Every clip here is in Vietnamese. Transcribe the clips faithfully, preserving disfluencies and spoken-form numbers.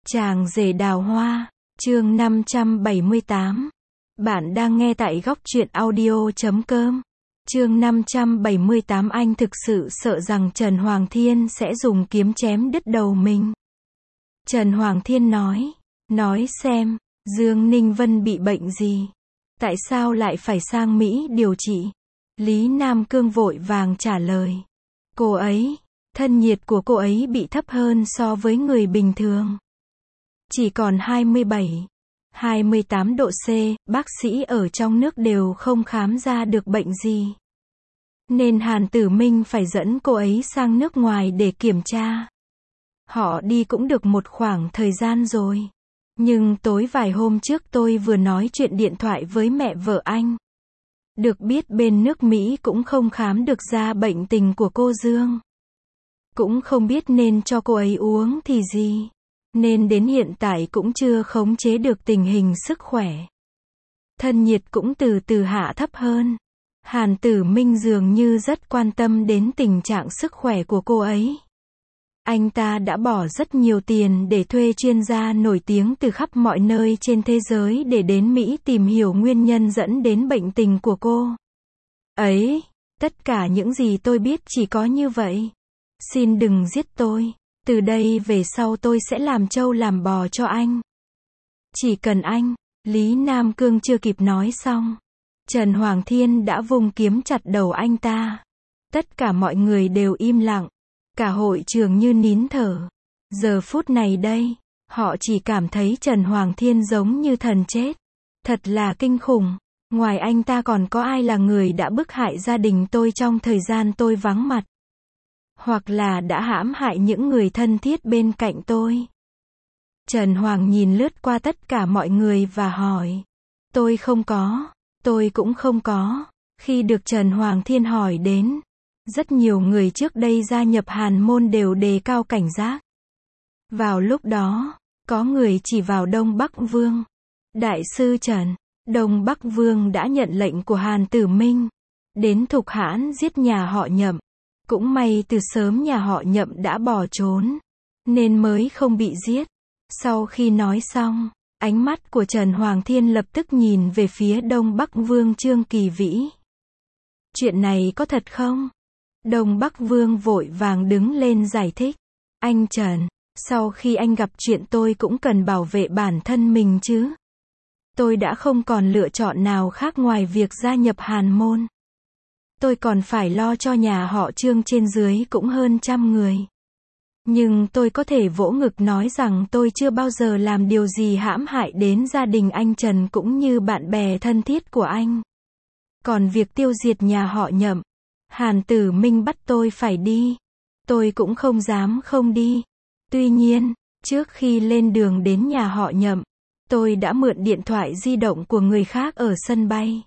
Chàng rể đào hoa, chương năm trăm bảy mươi tám. Bạn đang nghe tại góc truyện audio chấm com. Chương năm trăm bảy mươi tám. Anh thực sự sợ rằng Trần Hoàng Thiên sẽ dùng kiếm chém đứt đầu mình. Trần Hoàng Thiên nói, nói xem, Dương Ninh Vân bị bệnh gì? Tại sao lại phải sang Mỹ điều trị? Lý Nam Cương vội vàng trả lời. Cô ấy, thân nhiệt của cô ấy bị thấp hơn so với người bình thường. Chỉ còn hai mươi bảy, hai mươi tám độ C, bác sĩ ở trong nước đều không khám ra được bệnh gì. Nên Hàn Tử Minh phải dẫn cô ấy sang nước ngoài để kiểm tra. Họ đi cũng được một khoảng thời gian rồi. Nhưng tối vài hôm trước tôi vừa nói chuyện điện thoại với mẹ vợ anh. Được biết bên nước Mỹ cũng không khám được ra bệnh tình của cô Dương. Cũng không biết nên cho cô ấy uống thì gì. Nên đến hiện tại cũng chưa khống chế được tình hình sức khỏe. Thân nhiệt cũng từ từ hạ thấp hơn. Hàn Tử Minh dường như rất quan tâm đến tình trạng sức khỏe của cô ấy. Anh ta đã bỏ rất nhiều tiền để thuê chuyên gia nổi tiếng từ khắp mọi nơi trên thế giới để đến Mỹ tìm hiểu nguyên nhân dẫn đến bệnh tình của cô. Ấy, tất cả những gì tôi biết chỉ có như vậy. Xin đừng giết tôi. Từ đây về sau tôi sẽ làm trâu làm bò cho anh. Chỉ cần anh. Lý Nam Cương chưa kịp nói xong. Trần Hoàng Thiên đã vung kiếm chặt đầu anh ta. Tất cả mọi người đều im lặng. Cả hội trường như nín thở. Giờ phút này đây, họ chỉ cảm thấy Trần Hoàng Thiên giống như thần chết. Thật là kinh khủng. Ngoài anh ta còn có ai là người đã bức hại gia đình tôi trong thời gian tôi vắng mặt? Hoặc là đã hãm hại những người thân thiết bên cạnh tôi? Trần Hoàng nhìn lướt qua tất cả mọi người và hỏi. Tôi không có. Tôi cũng không có. Khi được Trần Hoàng Thiên hỏi đến, rất nhiều người trước đây gia nhập Hàn môn đều đề cao cảnh giác. Vào lúc đó, có người chỉ vào Đông Bắc Vương. Đại sư Trần, Đông Bắc Vương đã nhận lệnh của Hàn Tử Minh. Đến Thục Hãn giết nhà họ Nhậm. Cũng may từ sớm nhà họ Nhậm đã bỏ trốn. Nên mới không bị giết. Sau khi nói xong, ánh mắt của Trần Hoàng Thiên lập tức nhìn về phía Đông Bắc Vương Trương Kỳ Vĩ. Chuyện này có thật không? Đông Bắc Vương vội vàng đứng lên giải thích. Anh Trần, sau khi anh gặp chuyện tôi cũng cần bảo vệ bản thân mình chứ. Tôi đã không còn lựa chọn nào khác ngoài việc gia nhập Hàn môn. Tôi còn phải lo cho nhà họ Trương trên dưới cũng hơn trăm người. Nhưng tôi có thể vỗ ngực nói rằng tôi chưa bao giờ làm điều gì hãm hại đến gia đình anh Trần cũng như bạn bè thân thiết của anh. Còn việc tiêu diệt nhà họ Nhậm, Hàn Tử Minh bắt tôi phải đi. Tôi cũng không dám không đi. Tuy nhiên, trước khi lên đường đến nhà họ Nhậm, tôi đã mượn điện thoại di động của người khác ở sân bay.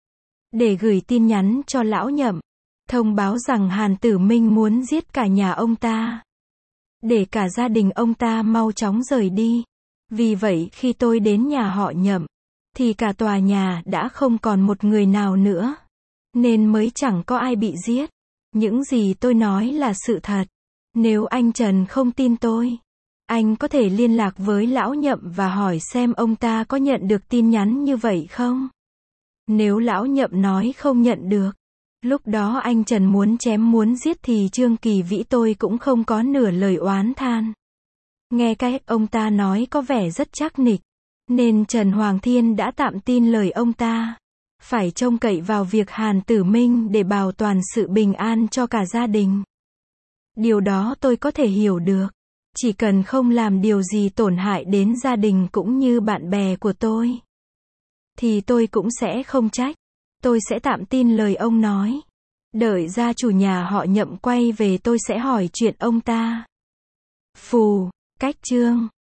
Để gửi tin nhắn cho lão Nhậm. Thông báo rằng Hàn Tử Minh muốn giết cả nhà ông ta. Để cả gia đình ông ta mau chóng rời đi. Vì vậy khi tôi đến nhà họ Nhậm, thì cả tòa nhà đã không còn một người nào nữa. Nên mới chẳng có ai bị giết. Những gì tôi nói là sự thật. Nếu anh Trần không tin tôi, anh có thể liên lạc với lão Nhậm và hỏi xem ông ta có nhận được tin nhắn như vậy không? Nếu lão Nhậm nói không nhận được, lúc đó anh Trần muốn chém muốn giết thì Trương Kỳ Vĩ tôi cũng không có nửa lời oán than. Nghe cách ông ta nói có vẻ rất chắc nịch, nên Trần Hoàng Thiên đã tạm tin lời ông ta. Phải trông cậy vào việc Hàn Tử Minh để bảo toàn sự bình an cho cả gia đình. Điều đó tôi có thể hiểu được. Chỉ cần không làm điều gì tổn hại đến gia đình cũng như bạn bè của tôi, thì tôi cũng sẽ không trách. Tôi sẽ tạm tin lời ông nói. Đợi gia chủ nhà họ Nhậm quay về tôi sẽ hỏi chuyện ông ta. Phù, cách chương.